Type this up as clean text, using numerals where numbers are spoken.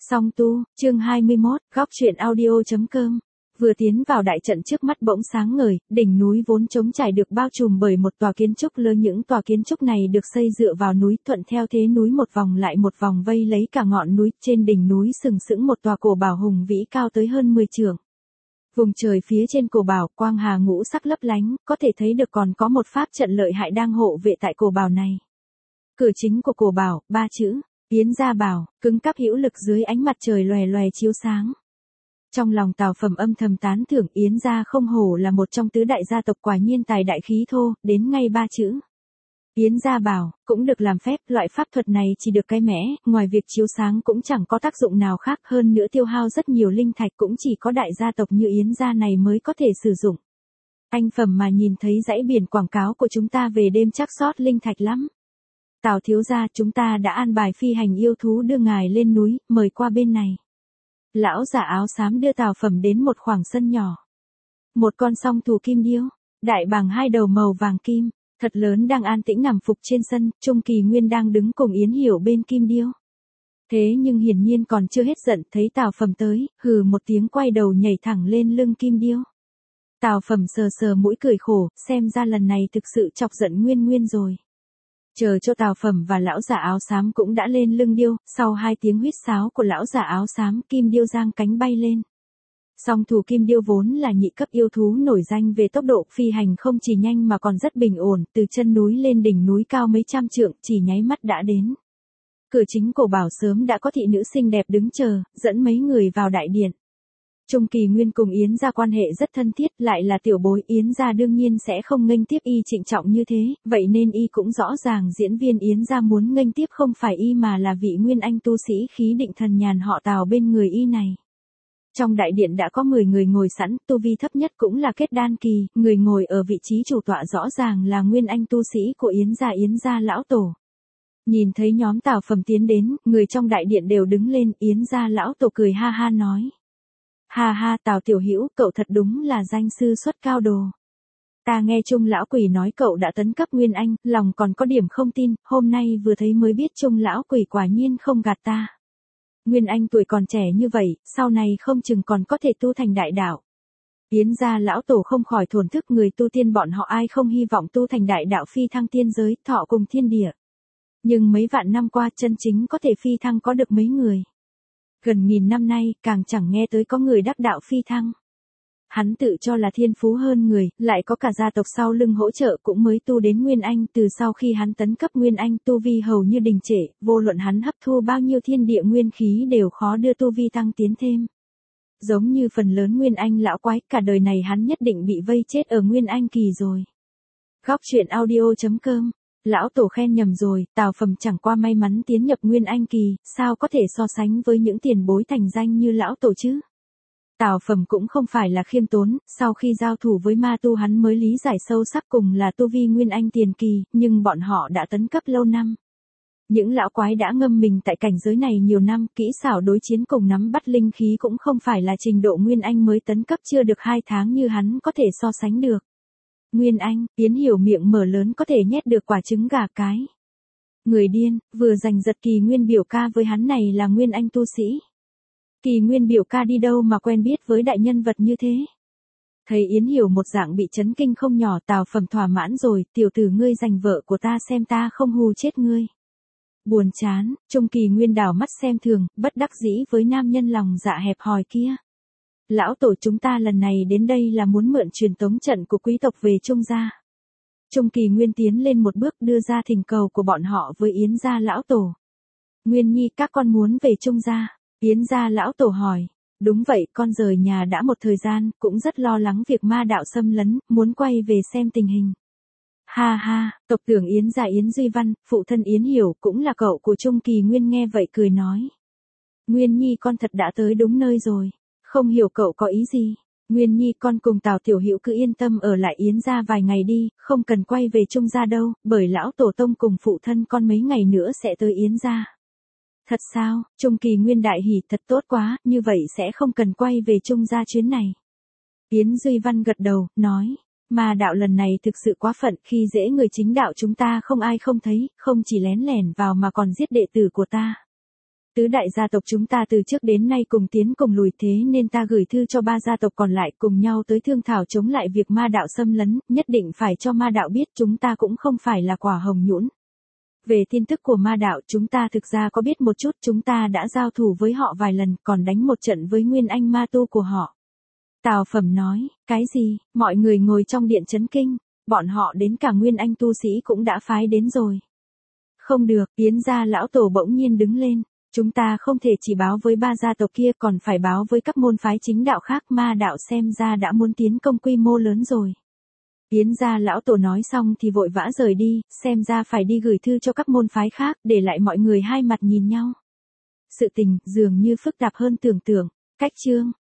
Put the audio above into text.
Song tu, chương 21, góc truyện audio.com. Vừa tiến vào đại trận trước mắt bỗng sáng ngời, đỉnh núi vốn trống trải được bao trùm bởi một tòa kiến trúc lớn. Những tòa kiến trúc này được xây dựa vào núi, thuận theo thế núi một vòng lại một vòng vây lấy cả ngọn núi. Trên đỉnh núi sừng sững một tòa cổ bảo hùng vĩ cao tới hơn 10 trượng. Vùng trời phía trên cổ bảo, quang hà ngũ sắc lấp lánh, có thể thấy được còn có một pháp trận lợi hại đang hộ vệ tại cổ bảo này. Cửa chính của cổ bảo, 3 chữ Yến Gia Bảo, cứng cáp hữu lực dưới ánh mặt trời lòe lòe chiếu sáng. Trong lòng Tào Phẩm âm thầm tán thưởng, Yến gia không hổ là một trong tứ đại gia tộc, quả nhiên tài đại khí thô, đến ngay 3 chữ Yến Gia Bảo cũng được làm phép. Loại pháp thuật này chỉ được cái mẽ, ngoài việc chiếu sáng cũng chẳng có tác dụng nào khác, hơn nữa tiêu hao rất nhiều linh thạch, cũng chỉ có đại gia tộc như Yến gia này mới có thể sử dụng. Anh Phẩm mà nhìn thấy dãy biển quảng cáo của chúng ta về đêm chắc sót linh thạch lắm. Tào thiếu gia, chúng ta đã an bài phi hành yêu thú đưa ngài lên núi, mời qua bên này. Lão giả áo xám đưa Tào Phẩm đến một khoảng sân nhỏ. Một con song thủ kim điêu, đại bàng 2 đầu màu vàng kim, thật lớn đang an tĩnh nằm phục trên sân. Trung Kỳ Nguyên đang đứng cùng Yến Hiểu bên kim điêu. Thế nhưng hiển nhiên còn chưa hết giận, thấy Tào Phẩm tới, hừ một tiếng quay đầu nhảy thẳng lên lưng kim điêu. Tào Phẩm sờ sờ mũi cười khổ, xem ra lần này thực sự chọc giận Nguyên rồi. Chờ cho Tào Phẩm và lão giả áo xám cũng đã lên lưng điêu, sau 2 tiếng huýt sáo của lão giả áo xám, kim điêu giang cánh bay lên. Song thủ kim điêu vốn là nhị cấp yêu thú nổi danh về tốc độ phi hành, không chỉ nhanh mà còn rất bình ổn, từ chân núi lên đỉnh núi cao mấy trăm trượng, chỉ nháy mắt đã đến. Cửa chính cổ bảo sớm đã có thị nữ xinh đẹp đứng chờ, dẫn mấy người vào đại điện. Trung Kỳ Nguyên cùng Yến gia quan hệ rất thân thiết, lại là tiểu bối, Yến gia đương nhiên sẽ không nghênh tiếp y trịnh trọng như thế, vậy nên y cũng rõ ràng diễn viên Yến gia muốn nghênh tiếp không phải y mà là vị nguyên anh tu sĩ khí định thần nhàn họ Tào bên người y này. Trong đại điện đã có 10 người ngồi sẵn, tu vi thấp nhất cũng là kết đan kỳ, người ngồi ở vị trí chủ tọa rõ ràng là nguyên anh tu sĩ của Yến gia lão tổ. Nhìn thấy nhóm Tào Phẩm tiến đến, người trong đại điện đều đứng lên, Yến gia lão tổ cười ha ha nói. Ha ha, Tào tiểu hữu, cậu thật đúng là danh sư xuất cao đồ. Ta nghe Trung lão quỷ nói cậu đã tấn cấp nguyên anh, lòng còn có điểm không tin, hôm nay vừa thấy mới biết Trung lão quỷ quả nhiên không gạt ta. Nguyên anh tuổi còn trẻ như vậy, sau này không chừng còn có thể tu thành đại đạo. Yến gia lão tổ không khỏi thổn thức, người tu tiên bọn họ ai không hy vọng tu thành đại đạo phi thăng tiên giới, thọ cùng thiên địa. Nhưng mấy vạn năm qua chân chính có thể phi thăng có được mấy người. Gần 1000 năm nay, càng chẳng nghe tới có người đắc đạo phi thăng. Hắn tự cho là thiên phú hơn người, lại có cả gia tộc sau lưng hỗ trợ cũng mới tu đến Nguyên Anh. Từ sau khi hắn tấn cấp Nguyên Anh, tu vi hầu như đình trệ, vô luận hắn hấp thu bao nhiêu thiên địa nguyên khí đều khó đưa tu vi tăng tiến thêm. Giống như phần lớn Nguyên Anh lão quái, cả đời này hắn nhất định bị vây chết ở Nguyên Anh kỳ rồi. Góc truyện audio.com. Lão tổ khen nhầm rồi, Tào Phẩm chẳng qua may mắn tiến nhập Nguyên Anh kỳ, sao có thể so sánh với những tiền bối thành danh như lão tổ chứ? Tào Phẩm cũng không phải là khiêm tốn, sau khi giao thủ với ma tu hắn mới lý giải sâu sắc cùng là tu vi Nguyên Anh tiền kỳ, nhưng bọn họ đã tấn cấp lâu năm. Những lão quái đã ngâm mình tại cảnh giới này nhiều năm, kỹ xảo đối chiến cùng nắm bắt linh khí cũng không phải là trình độ Nguyên Anh mới tấn cấp chưa được 2 tháng như hắn có thể so sánh được. Nguyên Anh, Yến Hiểu miệng mở lớn có thể nhét được quả trứng gà cái. Người điên, vừa giành giật Kỳ Nguyên biểu ca với hắn này là Nguyên Anh tu sĩ. Kỳ Nguyên biểu ca đi đâu mà quen biết với đại nhân vật như thế? Thấy Yến Hiểu một dạng bị chấn kinh không nhỏ, Tào Phẩm thỏa mãn rồi, tiểu tử ngươi giành vợ của ta xem ta không hù chết ngươi. Buồn chán, Trung Kỳ Nguyên đảo mắt xem thường, bất đắc dĩ với nam nhân lòng dạ hẹp hòi kia. Lão tổ, chúng ta lần này đến đây là muốn mượn truyền tống trận của quý tộc về Trung gia. Trung Kỳ Nguyên tiến lên một bước đưa ra thỉnh cầu của bọn họ với Yến gia lão tổ. Nguyên Nhi, các con muốn về Trung gia. Yến gia lão tổ hỏi. Đúng vậy, con rời nhà đã một thời gian, cũng rất lo lắng việc ma đạo xâm lấn, muốn quay về xem tình hình. Ha ha, tộc trưởng Yến gia Yến Duy Văn, phụ thân Yến Hiểu cũng là cậu của Trung Kỳ Nguyên nghe vậy cười nói. Nguyên Nhi con thật đã tới đúng nơi rồi. Không hiểu cậu có ý gì. Nguyên Nhi, con cùng Tào tiểu hữu cứ yên tâm ở lại Yến gia vài ngày đi, không cần quay về Trung gia đâu, bởi lão tổ tông cùng phụ thân con mấy ngày nữa sẽ tới Yến gia. Thật sao? Trung Kỳ Nguyên đại hỉ, thật tốt quá, như vậy sẽ không cần quay về Trung gia chuyến này. Yến Duy Văn gật đầu, nói, mà đạo lần này thực sự quá phận, khi dễ người chính đạo chúng ta không ai không thấy, không chỉ lén lẻn vào mà còn giết đệ tử của ta. Tứ đại gia tộc chúng ta từ trước đến nay cùng tiến cùng lùi, thế nên ta gửi thư cho ba gia tộc còn lại cùng nhau tới thương thảo chống lại việc ma đạo xâm lấn, nhất định phải cho ma đạo biết chúng ta cũng không phải là quả hồng nhũn. Về tin tức của ma đạo chúng ta thực ra có biết một chút, chúng ta đã giao thủ với họ vài lần, còn đánh một trận với nguyên anh ma tu của họ. Tào Phẩm nói, cái gì? Mọi người ngồi trong điện chấn kinh, bọn họ đến cả nguyên anh tu sĩ cũng đã phái đến rồi. Không được, Yến gia lão tổ bỗng nhiên đứng lên. Chúng ta không thể chỉ báo với ba gia tộc kia, còn phải báo với các môn phái chính đạo khác, ma đạo xem ra đã muốn tiến công quy mô lớn rồi. Yến gia lão tổ nói xong thì vội vã rời đi, xem ra phải đi gửi thư cho các môn phái khác, để lại mọi người hai mặt nhìn nhau. Sự tình dường như phức tạp hơn tưởng tượng. Cách chương